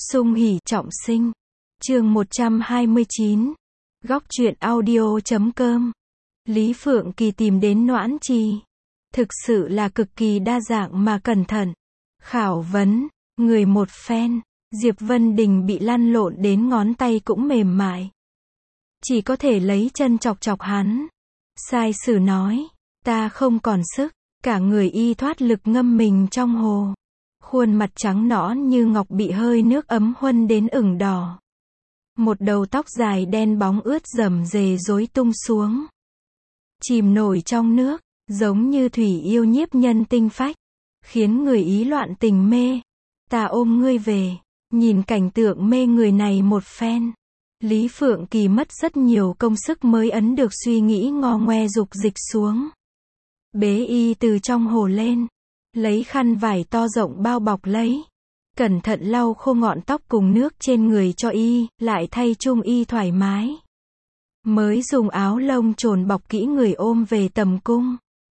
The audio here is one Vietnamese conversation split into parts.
Sung hỉ trọng sinh. Chương 129. Góc truyện audio.com. Lý Phượng Kỳ tìm đến Noãn Trì. Thực sự là cực kỳ đa dạng mà cẩn thận. Khảo vấn, người một phen, Diệp Vân Đình bị lăn lộn đến ngón tay cũng mềm mại. Chỉ có thể lấy chân chọc chọc hắn. Sai sử nói, ta không còn sức, cả người y thoát lực ngâm mình trong hồ. Khuôn mặt trắng nõn như ngọc bị hơi nước ấm huân đến ửng đỏ. Một đầu tóc dài đen bóng ướt rầm rề rối tung xuống. Chìm nổi trong nước, giống như thủy yêu nhiếp nhân tinh phách, khiến người ý loạn tình mê. Ta ôm ngươi về, nhìn cảnh tượng mê người này một phen. Lý Phượng Kỳ mất rất nhiều công sức mới ấn được suy nghĩ ngò ngoe dục dịch xuống. Bế y từ trong hồ lên, lấy khăn vải to rộng bao bọc lấy. Cẩn thận lau khô ngọn tóc cùng nước trên người cho y, lại thay chung y thoải mái. Mới dùng áo lông trồn bọc kỹ người ôm về tầm cung.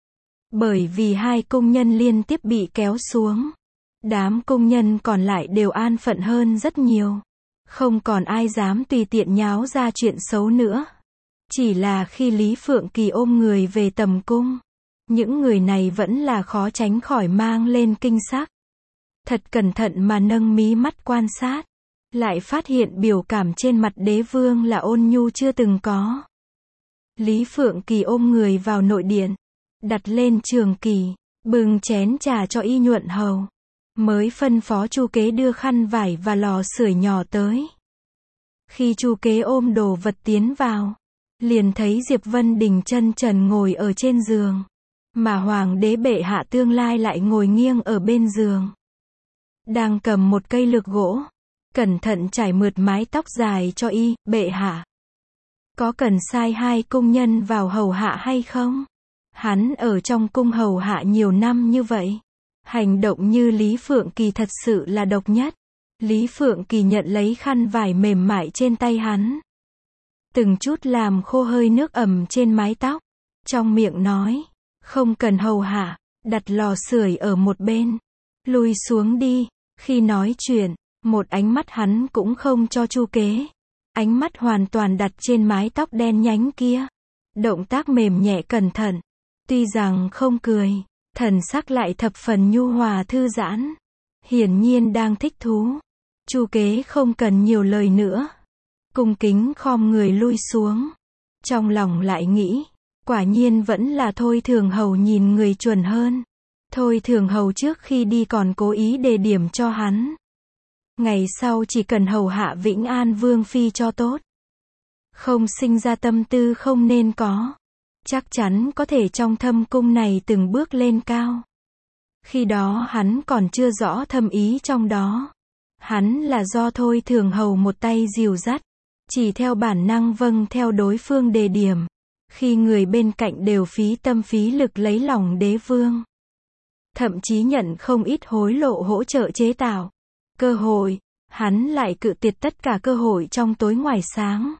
Bởi vì hai cung nhân liên tiếp bị kéo xuống, đám cung nhân còn lại đều an phận hơn rất nhiều. Không còn ai dám tùy tiện nháo ra chuyện xấu nữa. Chỉ là khi Lý Phượng Kỳ ôm người về tầm cung, những người này vẫn là khó tránh khỏi mang lên kinh sắc. Thật cẩn thận mà nâng mí mắt quan sát, lại phát hiện biểu cảm trên mặt đế vương là ôn nhu chưa từng có. Lý Phượng Kỳ ôm người vào nội điện, đặt lên trường kỳ, bưng chén trà cho y nhuận hầu. Mới phân phó Chu Kế đưa khăn vải và lò sưởi nhỏ tới. Khi Chu Kế ôm đồ vật tiến vào, liền thấy Diệp Vân Đình chân trần ngồi ở trên giường, mà hoàng đế bệ hạ tương lai lại ngồi nghiêng ở bên giường, đang cầm một cây lược gỗ, cẩn thận trải mượt mái tóc dài cho y. Bệ hạ, có cần sai hai cung nhân vào hầu hạ hay không? Hắn ở trong cung hầu hạ nhiều năm như vậy, hành động như Lý Phượng Kỳ thật sự là độc nhất. Lý Phượng Kỳ nhận lấy khăn vải mềm mại trên tay hắn, từng chút làm khô hơi nước ẩm trên mái tóc, trong miệng nói, không cần hầu hạ, đặt lò sưởi ở một bên, lui xuống đi. Khi nói chuyện, một ánh mắt hắn cũng không cho Chu Kế, ánh mắt hoàn toàn đặt trên mái tóc đen nhánh kia. Động tác mềm nhẹ cẩn thận, tuy rằng không cười, thần sắc lại thập phần nhu hòa thư giãn, hiển nhiên đang thích thú. Chu Kế không cần nhiều lời nữa, cung kính khom người lui xuống. Trong lòng lại nghĩ, quả nhiên vẫn là Thôi Thường Hầu nhìn người chuẩn hơn. Thôi Thường Hầu trước khi đi còn cố ý đề điểm cho hắn, ngày sau chỉ cần hầu hạ Vĩnh An Vương Phi cho tốt, không sinh ra tâm tư không nên có, chắc chắn có thể trong thâm cung này từng bước lên cao. Khi đó hắn còn chưa rõ thâm ý trong đó. Hắn là do Thôi Thường Hầu một tay dìu dắt, chỉ theo bản năng vâng theo đối phương đề điểm. Khi người bên cạnh đều phí tâm phí lực lấy lòng đế vương, thậm chí nhận không ít hối lộ hỗ trợ chế tạo cơ hội, hắn lại cự tuyệt tất cả cơ hội trong tối ngoài sáng.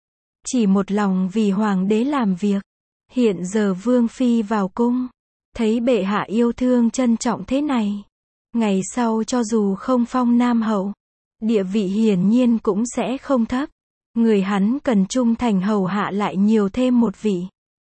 Chỉ một lòng vì hoàng đế làm việc. Hiện giờ Vương Phi vào cung, thấy bệ hạ yêu thương trân trọng thế này, ngày sau cho dù không phong nam hậu, địa vị hiển nhiên cũng sẽ không thấp. Người hắn cần trung thành hầu hạ lại nhiều thêm một vị.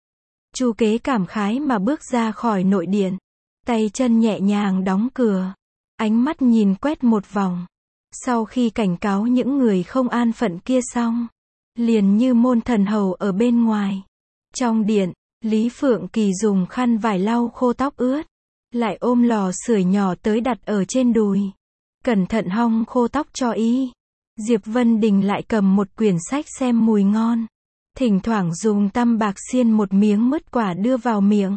Chu Kế cảm khái mà bước ra khỏi nội điện, tay chân nhẹ nhàng đóng cửa, ánh mắt nhìn quét một vòng. Sau khi cảnh cáo những người không an phận kia xong, liền như môn thần hầu ở bên ngoài. Trong điện, Lý Phượng Kỳ dùng khăn vải lau khô tóc ướt, lại ôm lò sưởi nhỏ tới đặt ở trên đùi, cẩn thận hong khô tóc cho y. Diệp Vân Đình lại cầm một quyển sách xem mùi ngon, thỉnh thoảng dùng tăm bạc xiên một miếng mứt quả đưa vào miệng.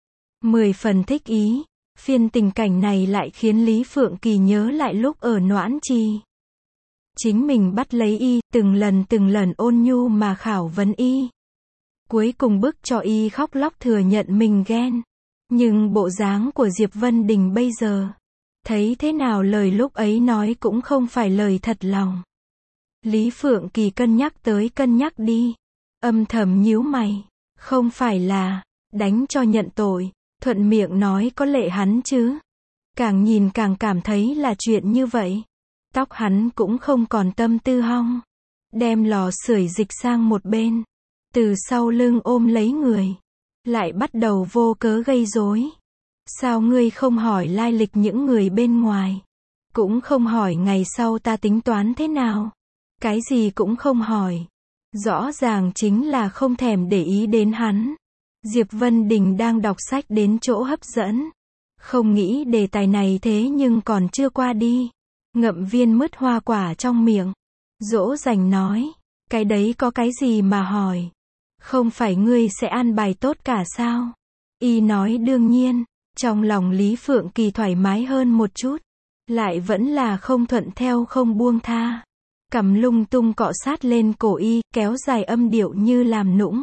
10 phần thích ý. Phiên tình cảnh này lại khiến Lý Phượng Kỳ nhớ lại lúc ở Noãn Trì. Chính mình bắt lấy y, từng lần ôn nhu mà khảo vấn y. Cuối cùng bức cho y khóc lóc thừa nhận mình ghen. Nhưng bộ dáng của Diệp Vân Đình bây giờ, thấy thế nào lời lúc ấy nói cũng không phải lời thật lòng. Lý Phượng Kỳ cân nhắc tới cân nhắc đi, âm thầm nhíu mày, không phải là đánh cho nhận tội, thuận miệng nói có lệ hắn chứ. Càng nhìn càng cảm thấy là chuyện như vậy. Tóc hắn cũng không còn tâm tư hong. Đem lò sưởi dịch sang một bên. Từ sau lưng ôm lấy người. Lại bắt đầu vô cớ gây rối. Sao ngươi không hỏi lai lịch những người bên ngoài? Cũng không hỏi ngày sau ta tính toán thế nào? Cái gì cũng không hỏi. Rõ ràng chính là không thèm để ý đến hắn. Diệp Vân Đình đang đọc sách đến chỗ hấp dẫn. Không nghĩ đề tài này thế nhưng còn chưa qua đi. Ngậm viên mứt hoa quả trong miệng. Dỗ dành nói. Cái đấy có cái gì mà hỏi? Không phải ngươi sẽ an bài tốt cả sao? Y nói đương nhiên. Trong lòng Lý Phượng Kỳ thoải mái hơn một chút. Lại vẫn là không thuận theo không buông tha. Cầm lung tung cọ sát lên cổ y, kéo dài âm điệu như làm nũng.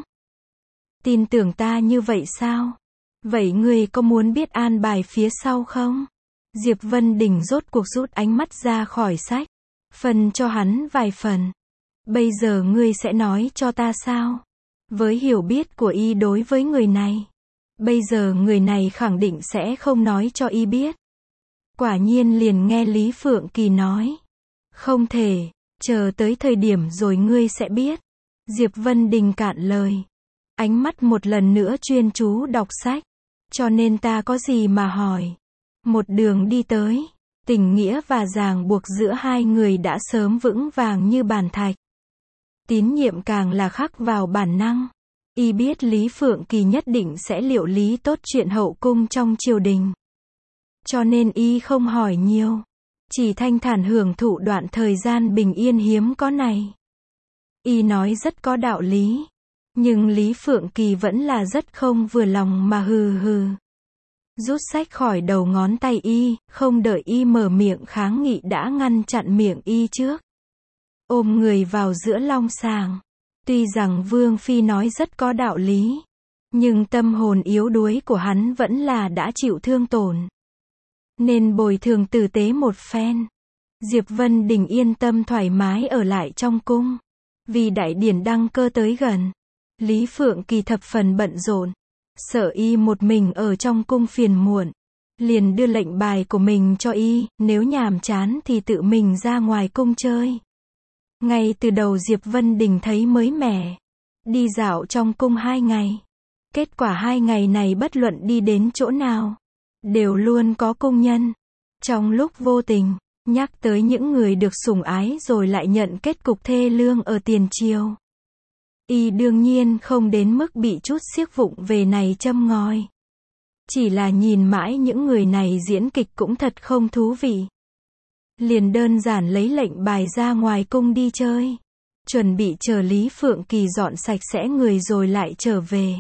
Tin tưởng ta như vậy sao? Vậy ngươi có muốn biết an bài phía sau không? Diệp Vân Đình rốt cuộc rút ánh mắt ra khỏi sách. Phần cho hắn vài phần. Bây giờ ngươi sẽ nói cho ta sao? Với hiểu biết của y đối với người này. Bây giờ người này khẳng định sẽ không nói cho y biết. Quả nhiên liền nghe Lý Phượng Kỳ nói. Không thể, chờ tới thời điểm rồi ngươi sẽ biết. Diệp Vân Đình cạn lời. Ánh mắt một lần nữa chuyên chú đọc sách. Cho nên ta có gì mà hỏi. Một đường đi tới. Tình nghĩa và ràng buộc giữa hai người đã sớm vững vàng như bàn thạch. Tín nhiệm càng là khắc vào bản năng. Y biết Lý Phượng Kỳ nhất định sẽ liệu lý tốt chuyện hậu cung trong triều đình. Cho nên y không hỏi nhiều. Chỉ thanh thản hưởng thụ đoạn thời gian bình yên hiếm có này. Y nói rất có đạo lý. Nhưng Lý Phượng Kỳ vẫn là rất không vừa lòng mà hừ hừ. Rút sách khỏi đầu ngón tay y, không đợi y mở miệng kháng nghị đã ngăn chặn miệng y trước. Ôm người vào giữa long sàng. Tuy rằng Vương Phi nói rất có đạo lý. Nhưng tâm hồn yếu đuối của hắn vẫn là đã chịu thương tổn. Nên bồi thường tử tế một phen. Diệp Vân Đình yên tâm thoải mái ở lại trong cung. Vì đại điển đăng cơ tới gần. Lý Phượng Kỳ thập phần bận rộn. Sợ y một mình ở trong cung phiền muộn. Liền đưa lệnh bài của mình cho y, nếu nhàm chán thì tự mình ra ngoài cung chơi. Ngay từ đầu Diệp Vân Đình thấy mới mẻ. Đi dạo trong cung 2 ngày. Kết quả 2 ngày này bất luận đi đến chỗ nào. Đều luôn có cung nhân. Trong lúc vô tình, nhắc tới những người được sủng ái rồi lại nhận kết cục thê lương ở tiền triều. Y đương nhiên không đến mức bị chút xiếc vụng về này châm ngòi. Chỉ là nhìn mãi những người này diễn kịch cũng thật không thú vị. Liền đơn giản lấy lệnh bài ra ngoài cung đi chơi. Chuẩn bị chờ Lý Phượng Kỳ dọn sạch sẽ người rồi lại trở về.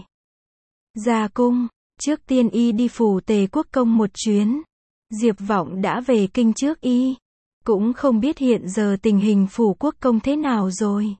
Ra cung, trước tiên y đi phủ Tề Quốc công một chuyến. Diệp Vọng đã về kinh trước y. Cũng không biết hiện giờ tình hình phủ quốc công thế nào rồi.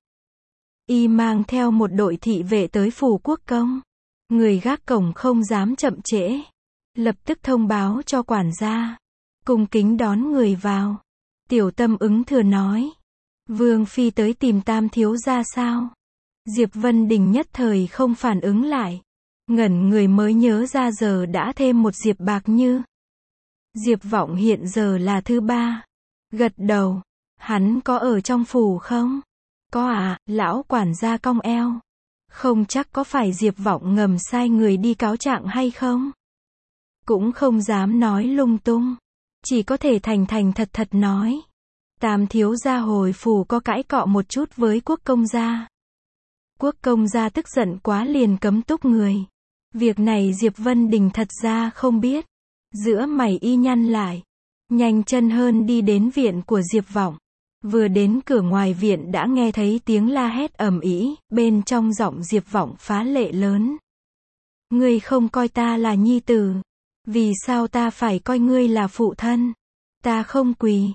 Y mang theo một đội thị vệ tới phủ quốc công. Người gác cổng không dám chậm trễ. Lập tức thông báo cho quản gia. Cung kính đón người vào. Tiểu Tâm ứng thừa nói. Vương Phi tới tìm Tam thiếu gia sao? Diệp Vân Đình nhất thời không phản ứng lại. Ngẩn người mới nhớ ra giờ đã thêm một Diệp Bạc Như. Diệp Vọng hiện giờ là thứ 3. Gật đầu. Hắn có ở trong phủ không? Có à, lão quản gia cong eo. Không chắc có phải Diệp Vọng ngầm sai người đi cáo trạng hay không? Cũng không dám nói lung tung. Chỉ có thể thành thành thật thật nói. Tam thiếu gia hồi phủ có cãi cọ một chút với quốc công gia. Quốc công gia tức giận quá liền cấm túc người. Việc này Diệp Vân Đình thật ra không biết. Giữa mày y nhăn lại. Nhanh chân hơn đi đến viện của Diệp Vọng. Vừa đến cửa ngoài viện đã nghe thấy tiếng la hét ầm ĩ, bên trong giọng Diệp Vọng phá lệ lớn. Ngươi không coi ta là nhi tử. Vì sao ta phải coi ngươi là phụ thân? Ta không quỳ.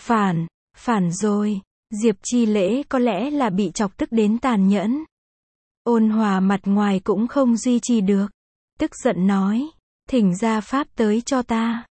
Phản rồi. Diệp Chi Lễ có lẽ là bị chọc tức đến tàn nhẫn. Ôn hòa mặt ngoài cũng không duy trì được. Tức giận nói. Thỉnh gia pháp tới cho ta.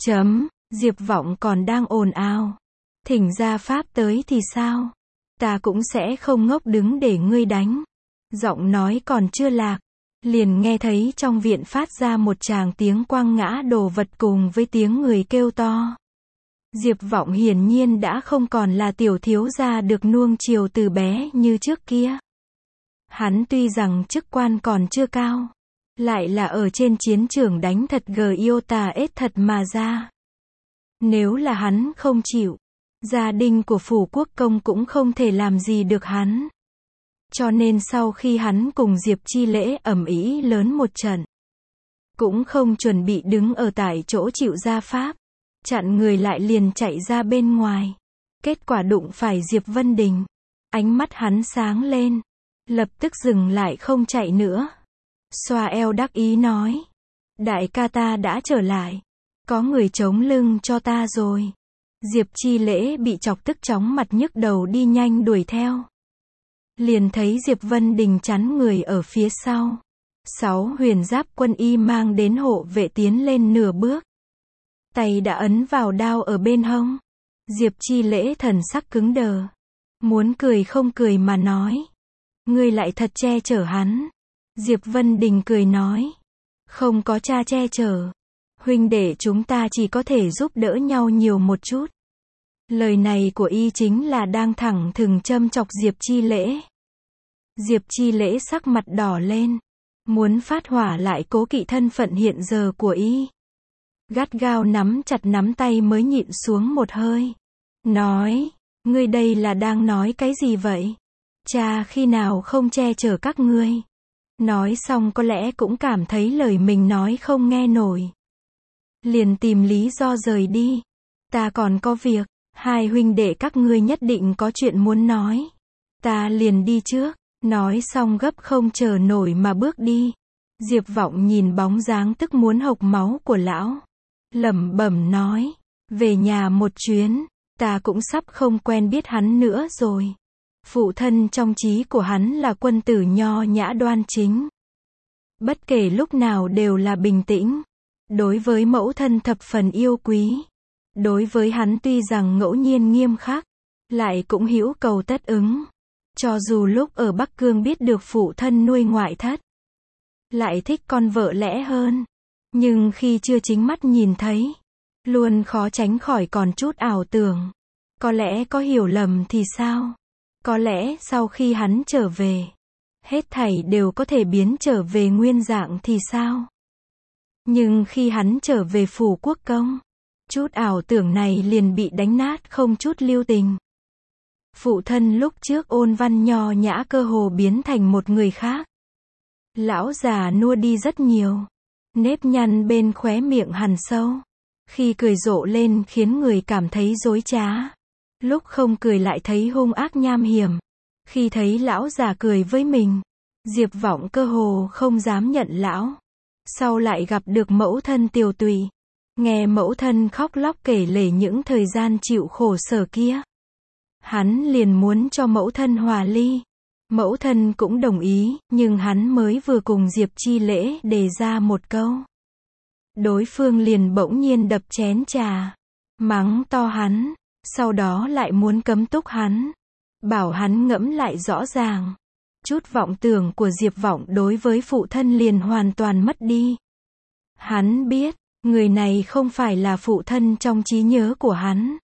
Diệp Vọng còn đang ồn ào. Thỉnh gia pháp tới thì sao? Ta cũng sẽ không ngốc đứng để ngươi đánh. Giọng nói còn chưa lạc. Liền nghe thấy trong viện phát ra một tràng tiếng quăng ngã đồ vật cùng với tiếng người kêu to. Diệp Vọng hiển nhiên đã không còn là tiểu thiếu gia được nuông chiều từ bé như trước kia. Hắn tuy rằng chức quan còn chưa cao, lại là ở trên chiến trường đánh thật Giotha thật mà ra. Nếu là hắn không chịu, gia đình của phủ quốc công cũng không thể làm gì được hắn. Cho nên sau khi hắn cùng Diệp Chi Lễ ầm ĩ lớn một trận, cũng không chuẩn bị đứng ở tại chỗ chịu gia pháp, chặn người lại liền chạy ra bên ngoài. Kết quả đụng phải Diệp Vân Đình. Ánh mắt hắn sáng lên, lập tức dừng lại không chạy nữa. Xoa eo đắc ý nói, đại ca ta đã trở lại, có người chống lưng cho ta rồi. Diệp Chi Lễ bị chọc tức chóng mặt nhức đầu đi nhanh đuổi theo. Liền thấy Diệp Vân Đình chắn người ở phía sau. 6 huyền giáp quân y mang đến hộ vệ tiến lên nửa bước. Tay đã ấn vào đao ở bên hông. Diệp Chi Lễ thần sắc cứng đờ. Muốn cười không cười mà nói. Ngươi lại thật che chở hắn. Diệp Vân Đình cười nói. Không có cha che chở. Huynh đệ chúng ta chỉ có thể giúp đỡ nhau nhiều một chút. Lời này của y chính là đang thẳng thừng châm chọc Diệp Chi Lễ. Diệp Chi Lễ sắc mặt đỏ lên. Muốn phát hỏa lại cố kỵ thân phận hiện giờ của y. Gắt gao nắm chặt nắm tay mới nhịn xuống một hơi. Nói, ngươi đây là đang nói cái gì vậy? Cha khi nào không che chở các ngươi? Nói xong có lẽ cũng cảm thấy lời mình nói không nghe nổi. Liền tìm lý do rời đi. Ta còn có việc, hai huynh đệ các ngươi nhất định có chuyện muốn nói. Ta liền đi trước. Nói xong gấp không chờ nổi mà bước đi. Diệp Vọng nhìn bóng dáng tức muốn hộc máu của lão. Lẩm bẩm nói, về nhà một chuyến, ta cũng sắp không quen biết hắn nữa rồi. Phụ thân trong trí của hắn là quân tử nho nhã đoan chính. Bất kể lúc nào đều là bình tĩnh. Đối với mẫu thân thập phần yêu quý. Đối với hắn tuy rằng ngẫu nhiên nghiêm khắc, lại cũng hữu cầu tất ứng. Cho dù lúc ở Bắc Cương biết được phụ thân nuôi ngoại thất, lại thích con vợ lẽ hơn. Nhưng khi chưa chính mắt nhìn thấy, luôn khó tránh khỏi còn chút ảo tưởng. Có lẽ có hiểu lầm thì sao? Có lẽ sau khi hắn trở về, hết thảy đều có thể biến trở về nguyên dạng thì sao? Nhưng khi hắn trở về phủ quốc công, chút ảo tưởng này liền bị đánh nát không chút lưu tình. Phụ thân lúc trước ôn văn nho nhã cơ hồ biến thành một người khác. Lão già nua đi rất nhiều. Nếp nhăn bên khóe miệng hằn sâu. Khi cười rộ lên khiến người cảm thấy dối trá. Lúc không cười lại thấy hung ác nham hiểm. Khi thấy lão già cười với mình, Diệp Vọng cơ hồ không dám nhận lão. Sau lại gặp được mẫu thân Tiều Tùy. Nghe mẫu thân khóc lóc kể lể những thời gian chịu khổ sở kia. Hắn liền muốn cho mẫu thân hòa ly. Mẫu thân cũng đồng ý, nhưng hắn mới vừa cùng Diệp Chi Lễ đề ra một câu. Đối phương liền bỗng nhiên đập chén trà, mắng to hắn, sau đó lại muốn cấm túc hắn, bảo hắn ngẫm lại rõ ràng. Chút vọng tưởng của Diệp Vọng đối với phụ thân liền hoàn toàn mất đi. Hắn biết, người này không phải là phụ thân trong trí nhớ của hắn.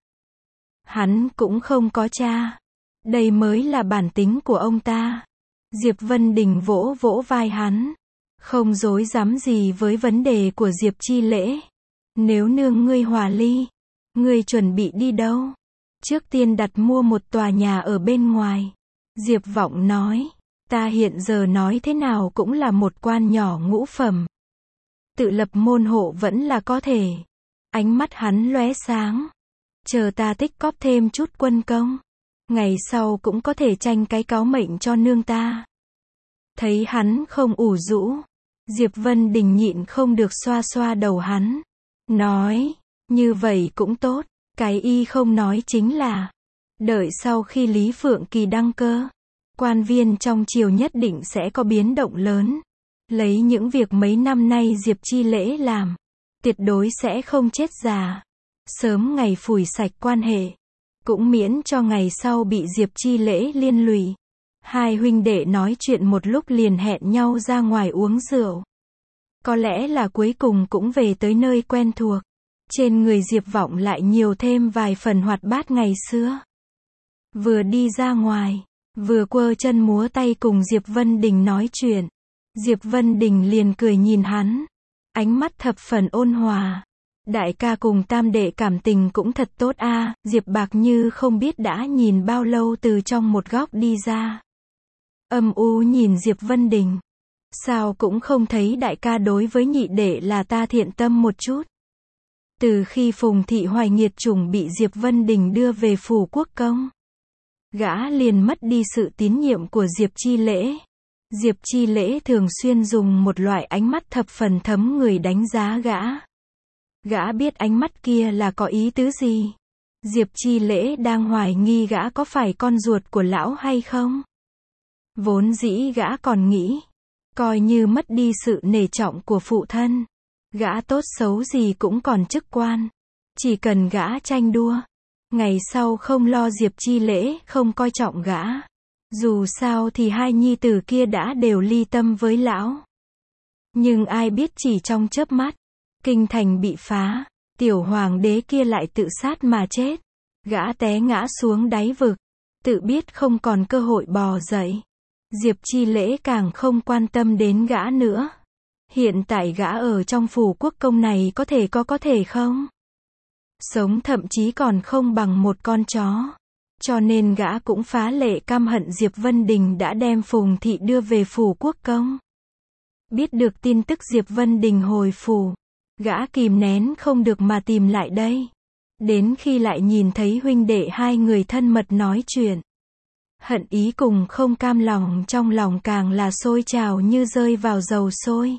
Hắn cũng không có cha. Đây mới là bản tính của ông ta. Diệp Vân Đình vỗ vỗ vai hắn. Không dối dám gì với vấn đề của Diệp Chi Lễ. Nếu nương ngươi hòa ly, ngươi chuẩn bị đi đâu? Trước tiên đặt mua một tòa nhà ở bên ngoài. Diệp Vọng nói, ta hiện giờ nói thế nào cũng là một quan nhỏ ngũ phẩm. Tự lập môn hộ vẫn là có thể. Ánh mắt hắn lóe sáng. Chờ ta tích cóp thêm chút quân công, ngày sau cũng có thể tranh cái cáo mệnh cho nương ta. Thấy hắn không ủ rũ, Diệp Vân Đình nhịn không được xoa xoa đầu hắn. Nói, như vậy cũng tốt, cái y không nói chính là, đợi sau khi Lý Phượng Kỳ đăng cơ, quan viên trong triều nhất định sẽ có biến động lớn. Lấy những việc mấy năm nay Diệp Chi Lễ làm, tuyệt đối sẽ không chết già. Sớm ngày phủi sạch quan hệ, cũng miễn cho ngày sau bị Diệp Chi Lễ liên lụy. Hai huynh đệ nói chuyện một lúc liền hẹn nhau ra ngoài uống rượu. Có lẽ là cuối cùng cũng về tới nơi quen thuộc. Trên người Diệp Vọng lại nhiều thêm vài phần hoạt bát ngày xưa. Vừa đi ra ngoài, vừa quơ chân múa tay cùng Diệp Vân Đình nói chuyện. Diệp Vân Đình liền cười nhìn hắn, ánh mắt thập phần ôn hòa. Đại ca cùng tam đệ cảm tình cũng thật tốt a. Diệp Bạc Như không biết đã nhìn bao lâu từ trong một góc đi ra. Âm u nhìn Diệp Vân Đình. Sao cũng không thấy đại ca đối với nhị đệ là ta thiện tâm một chút. Từ khi Phùng Thị Hoài nghiệt chủng bị Diệp Vân Đình đưa về phủ quốc công, gã liền mất đi sự tín nhiệm của Diệp Chi Lễ. Diệp Chi Lễ thường xuyên dùng một loại ánh mắt thập phần thấm người đánh giá gã. Gã biết ánh mắt kia là có ý tứ gì. Diệp Chi Lễ đang hoài nghi gã có phải con ruột của lão hay không. Vốn dĩ gã còn nghĩ, coi như mất đi sự nể trọng của phụ thân, gã tốt xấu gì cũng còn chức quan. Chỉ cần gã tranh đua, ngày sau không lo Diệp Chi Lễ không coi trọng gã. Dù sao thì hai nhi tử kia đã đều ly tâm với lão. Nhưng ai biết chỉ trong chớp mắt, kinh thành bị phá, tiểu hoàng đế kia lại tự sát mà chết. Gã té ngã xuống đáy vực, tự biết không còn cơ hội bò dậy. Diệp Chi Lễ càng không quan tâm đến gã nữa. Hiện tại gã ở trong phủ quốc công này có thể không? Sống thậm chí còn không bằng một con chó. Cho nên gã cũng phá lệ căm hận Diệp Vân Đình đã đem Phùng Thị đưa về phủ quốc công. Biết được tin tức Diệp Vân Đình hồi phủ, gã kìm nén không được mà tìm lại đây. Đến khi lại nhìn thấy huynh đệ hai người thân mật nói chuyện, hận ý cùng không cam lòng trong lòng càng là sôi trào như rơi vào dầu sôi.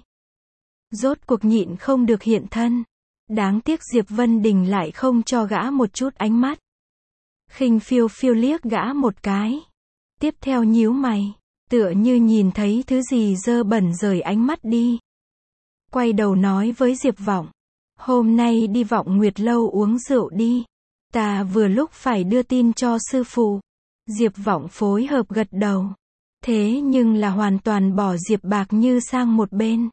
Rốt cuộc nhịn không được hiện thân. Đáng tiếc Diệp Vân Đình lại không cho gã một chút ánh mắt. Khinh phiêu phiêu liếc gã một cái. Tiếp theo nhíu mày, tựa như nhìn thấy thứ gì dơ bẩn rời ánh mắt đi. Quay đầu nói với Diệp Vọng, hôm nay đi Vọng Nguyệt lâu uống rượu đi. Ta vừa lúc phải đưa tin cho sư phụ. Diệp Vọng phối hợp gật đầu. Thế nhưng là hoàn toàn bỏ Diệp Bạc Như sang một bên.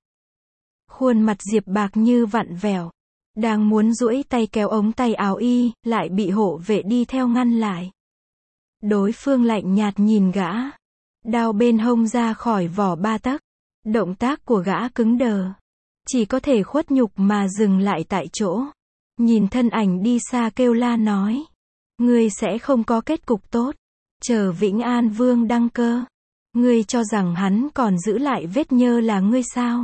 Khuôn mặt Diệp Bạc Như vặn vẹo, đang muốn duỗi tay kéo ống tay áo y, lại bị hộ vệ đi theo ngăn lại. Đối phương lạnh nhạt nhìn gã, đao bên hông ra khỏi vỏ 3 tấc. Động tác của gã cứng đờ, chỉ có thể khuất nhục mà dừng lại tại chỗ. Nhìn thân ảnh đi xa kêu la nói, ngươi sẽ không có kết cục tốt. Chờ Vĩnh An Vương đăng cơ, ngươi cho rằng hắn còn giữ lại vết nhơ là ngươi sao?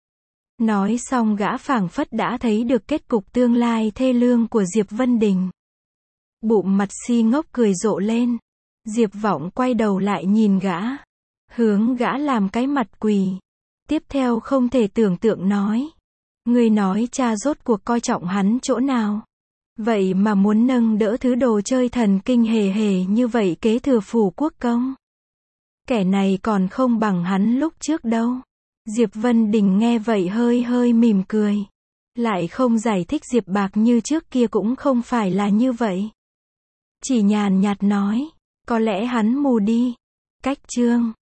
Nói xong gã phảng phất đã thấy được kết cục tương lai thê lương của Diệp Vân Đình. Bụng mặt si ngốc cười rộ lên. Diệp Vọng quay đầu lại nhìn gã, hướng gã làm cái mặt quỳ. Tiếp theo không thể tưởng tượng nói, ngươi nói cha rốt cuộc coi trọng hắn chỗ nào? Vậy mà muốn nâng đỡ thứ đồ chơi thần kinh hề hề như vậy kế thừa phủ quốc công. Kẻ này còn không bằng hắn lúc trước đâu. Diệp Vân Đình nghe vậy hơi hơi mỉm cười. Lại không giải thích Diệp Bạc Như trước kia cũng không phải là như vậy. Chỉ nhàn nhạt nói, có lẽ hắn mù đi. Cách chương